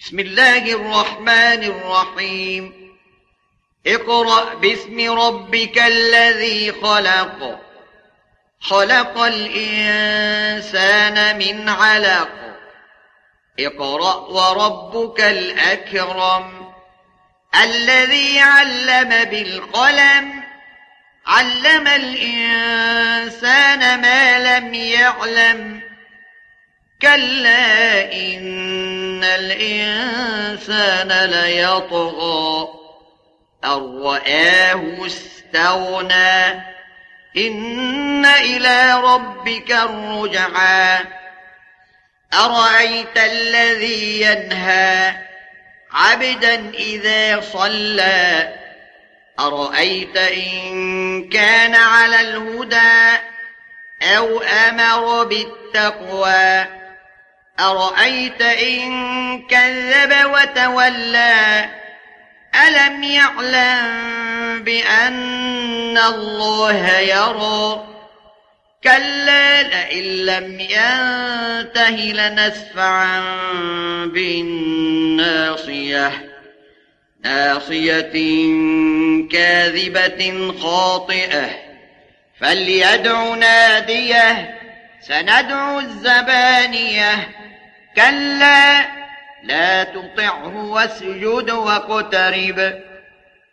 بسم الله الرحمن الرحيم اقرأ باسم ربك الذي خلق خلق الإنسان من علق اقرأ وربك الأكرم الذي علم بالقلم علم الإنسان ما لم يعلم كلا إن الإنسان ليطغى أن رآه استغنى إن إلى ربك الرجعى أرأيت الذي ينهى عبدا إذا صلى أرأيت إن كان على الهدى أو أمر بالتقوى أرأيت إن كذب وتولى ألم يعلم بأن الله يرى كلا لئن لم ينته لنسفعا بالناصية ناصية كاذبة خاطئة فليدع ناديه سندع الزبانية كلا لا تطعه واسجد واقترب